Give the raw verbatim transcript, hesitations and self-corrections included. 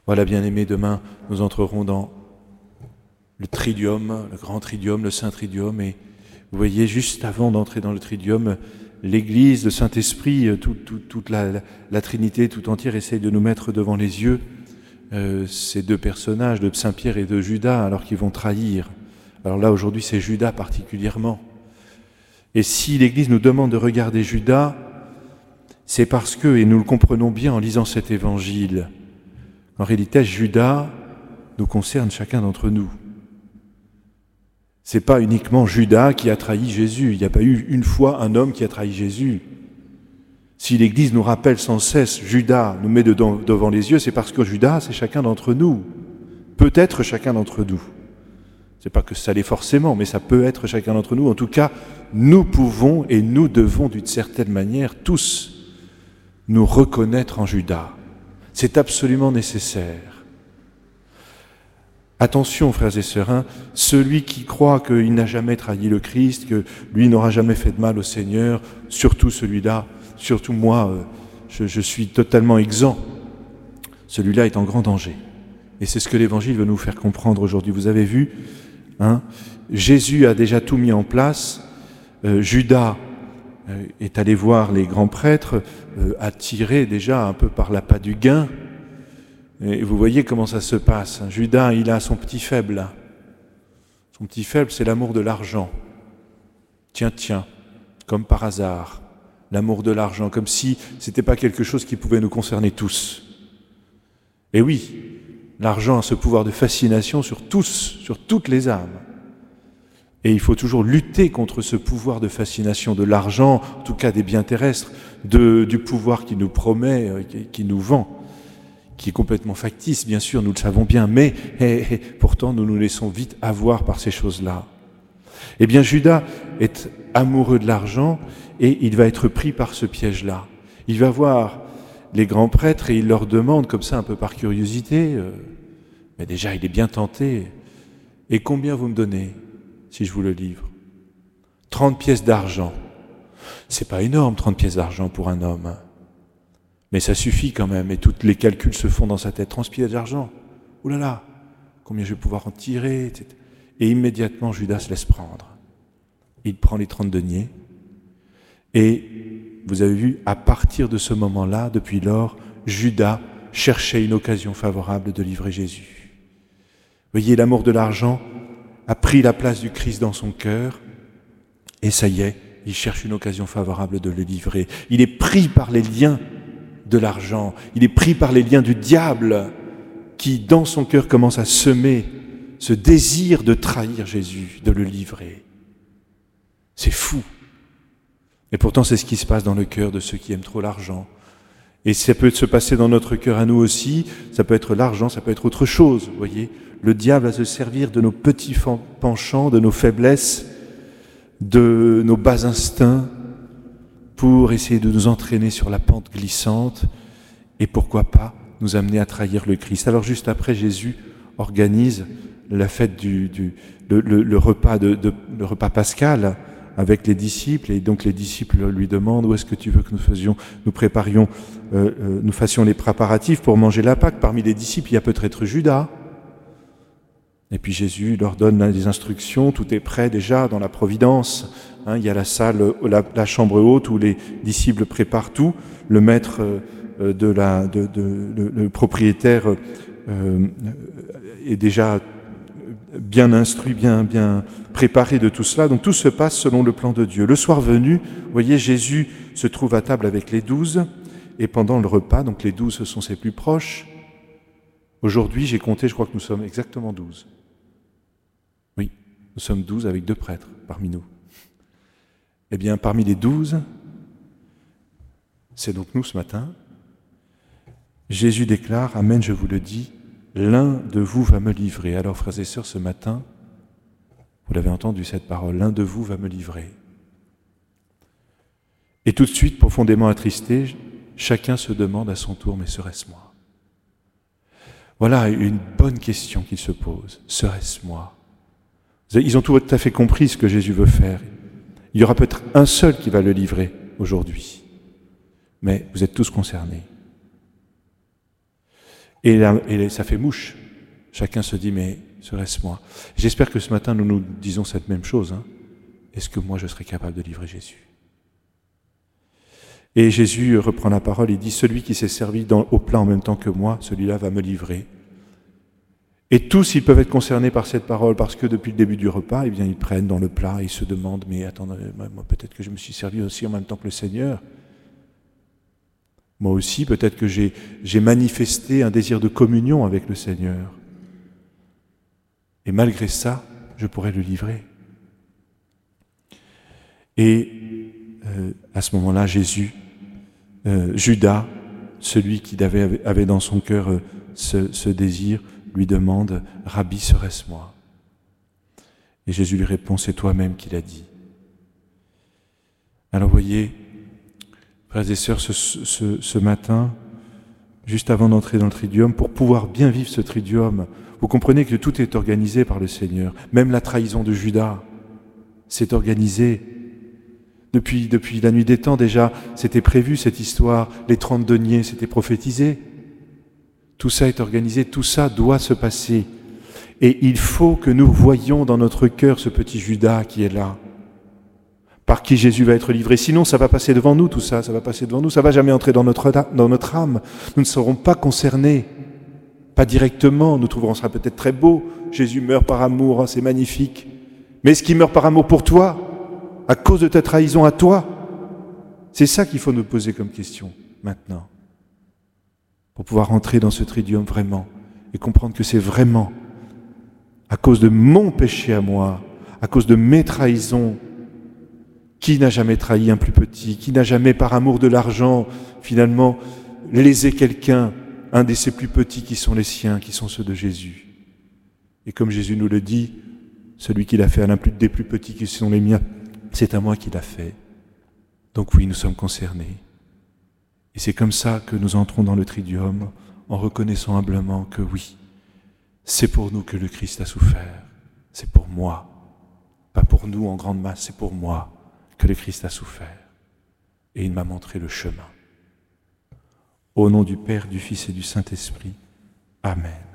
Voilà, bien-aimés, demain, nous entrerons dans le tridium, le grand tridium, le saint tridium. Et vous voyez, juste avant d'entrer dans le tridium, l'Église, le Saint-Esprit, tout, tout, toute la, la, la Trinité tout entière essaye de nous mettre devant les yeux euh, ces deux personnages, de Saint-Pierre et de Judas, alors qu'ils vont trahir. Alors là, aujourd'hui, c'est Judas particulièrement. Et si l'Église nous demande de regarder Judas, c'est parce que, et nous le comprenons bien en lisant cet évangile, en réalité, Judas nous concerne chacun d'entre nous. C'est pas uniquement Judas qui a trahi Jésus. Il n'y a pas eu une fois un homme qui a trahi Jésus. Si l'Église nous rappelle sans cesse Judas, nous met dedans, devant les yeux, c'est parce que Judas, c'est chacun d'entre nous. Peut-être chacun d'entre nous. C'est pas que ça l'est forcément, mais ça peut être chacun d'entre nous. En tout cas, nous pouvons et nous devons d'une certaine manière tous nous reconnaître en Judas. C'est absolument nécessaire. Attention, frères et sœurs, hein, celui qui croit qu'il n'a jamais trahi le Christ, que lui n'aura jamais fait de mal au Seigneur, surtout celui-là, surtout moi, euh, je, je suis totalement exempt. Celui-là est en grand danger. Et c'est ce que l'Évangile veut nous faire comprendre aujourd'hui. Vous avez vu, hein, Jésus a déjà tout mis en place. Euh, Judas euh, est allé voir les grands prêtres, euh, attiré déjà un peu par l'appât du gain. Et vous voyez comment ça se passe. Judas, il a son petit faible. Son petit faible, c'est l'amour de l'argent. Tiens, tiens, comme par hasard, l'amour de l'argent, comme si c'était pas quelque chose qui pouvait nous concerner tous. Et oui, l'argent a ce pouvoir de fascination sur tous, sur toutes les âmes. Et il faut toujours lutter contre ce pouvoir de fascination de l'argent, en tout cas des biens terrestres, de, du pouvoir qui nous promet, qui, qui nous vend, qui est complètement factice, bien sûr, nous le savons bien, mais et, et, pourtant nous nous laissons vite avoir par ces choses-là. Eh bien, Judas est amoureux de l'argent et il va être pris par ce piège-là. Il va voir les grands prêtres et il leur demande, comme ça, un peu par curiosité, euh, mais déjà il est bien tenté, et combien vous me donnez si je vous le livre ? trente pièces d'argent. C'est pas énorme, trente pièces d'argent pour un homme. Mais ça suffit quand même, et tous les calculs se font dans sa tête. trente pièces d'argent, ouh là là, combien je vais pouvoir en tirer, et cetera. Et immédiatement, Judas se laisse prendre. Il prend les trente deniers, et vous avez vu, à partir de ce moment-là, depuis lors, Judas cherchait une occasion favorable de livrer Jésus. Vous voyez, l'amour de l'argent a pris la place du Christ dans son cœur, et ça y est, il cherche une occasion favorable de le livrer. Il est pris par les liens de l'argent, il est pris par les liens du diable qui, dans son cœur, commence à semer ce désir de trahir Jésus, de le livrer. C'est fou. Et pourtant, c'est ce qui se passe dans le cœur de ceux qui aiment trop l'argent. Et ça peut se passer dans notre cœur à nous aussi, ça peut être l'argent, ça peut être autre chose, vous voyez. Le diable va se servir de nos petits penchants, de nos faiblesses, de nos bas instincts, pour essayer de nous entraîner sur la pente glissante et pourquoi pas nous amener à trahir le Christ. Alors juste après, Jésus organise la fête du, du le, le, le repas de, de le repas pascal avec les disciples, et donc les disciples lui demandent où est-ce que tu veux que nous faisions, nous préparions, euh, euh, nous fassions les préparatifs pour manger la Pâque. Parmi les disciples, il y a peut-être Judas. Et puis Jésus leur donne des instructions, tout est prêt déjà dans la providence. Hein, il y a la salle, la, la chambre haute où les disciples préparent tout. Le maître euh, de la, de, de, de, le propriétaire euh, est déjà bien instruit, bien, bien préparé de tout cela. Donc tout se passe selon le plan de Dieu. Le soir venu, vous voyez, Jésus se trouve à table avec les douze, et pendant le repas, donc les douze, ce sont ses plus proches. Aujourd'hui, j'ai compté, je crois que nous sommes exactement douze. Oui, nous sommes douze avec deux prêtres parmi nous. Eh bien, parmi les douze, c'est donc nous ce matin, Jésus déclare, Amen, je vous le dis, l'un de vous va me livrer. Alors, frères et sœurs, ce matin, vous l'avez entendu cette parole, l'un de vous va me livrer. Et tout de suite, profondément attristé, chacun se demande à son tour, mais serait-ce moi ? Voilà une bonne question qu'il se pose. Serait-ce moi ? Ils ont tout à fait compris ce que Jésus veut faire. Il y aura peut-être un seul qui va le livrer aujourd'hui. Mais vous êtes tous concernés. Et, là, et ça fait mouche. Chacun se dit, mais serait-ce moi? J'espère que ce matin, nous nous disons cette même chose. Hein. Est-ce que moi, je serais capable de livrer Jésus? Et Jésus reprend la parole et dit, celui qui s'est servi dans, au plat en même temps que moi, celui-là va me livrer. Et tous, ils peuvent être concernés par cette parole, parce que depuis le début du repas, eh bien, ils prennent dans le plat et ils se demandent, mais attendez, moi, peut-être que je me suis servi aussi en même temps que le Seigneur. Moi aussi, peut-être que j'ai, j'ai manifesté un désir de communion avec le Seigneur. Et malgré ça, je pourrais le livrer. Et euh, à ce moment-là, Jésus, euh, Judas, celui qui avait, avait dans son cœur euh, ce, ce désir, lui demande « Rabbi, serait-ce moi ?» Et Jésus lui répond « C'est toi-même qui l'as dit. » Alors voyez, frères et sœurs, ce, ce, ce matin, juste avant d'entrer dans le Triduum, pour pouvoir bien vivre ce Triduum, vous comprenez que tout est organisé par le Seigneur. Même la trahison de Judas, c'est organisé. Depuis, depuis la nuit des temps déjà, c'était prévu cette histoire. Les trente deniers, c'était prophétisé. Tout ça est organisé, tout ça doit se passer. Et il faut que nous voyions dans notre cœur ce petit Judas qui est là, par qui Jésus va être livré. Sinon, ça va passer devant nous, tout ça, ça va passer devant nous, ça va jamais entrer dans notre, dans notre âme. Nous ne serons pas concernés, pas directement, nous trouverons ça peut-être très beau. Jésus meurt par amour, hein, c'est magnifique. Mais est-ce qu'il meurt par amour pour toi, à cause de ta trahison à toi? C'est ça qu'il faut nous poser comme question, maintenant. Pour pouvoir entrer dans ce Triduum vraiment et comprendre que c'est vraiment à cause de mon péché à moi, à cause de mes trahisons. Qui n'a jamais trahi un plus petit? Qui n'a jamais, par amour de l'argent, finalement, lésé quelqu'un, un de ses plus petits qui sont les siens, qui sont ceux de Jésus? Et comme Jésus nous le dit, celui qui l'a fait à l'un des plus petits qui sont les miens, c'est à moi qu'il l'a fait. Donc oui, nous sommes concernés. Et c'est comme ça que nous entrons dans le Triduum, en reconnaissant humblement que oui, c'est pour nous que le Christ a souffert. C'est pour moi. Pas pour nous en grande masse, c'est pour moi que le Christ a souffert. Et il m'a montré le chemin. Au nom du Père, du Fils et du Saint-Esprit. Amen.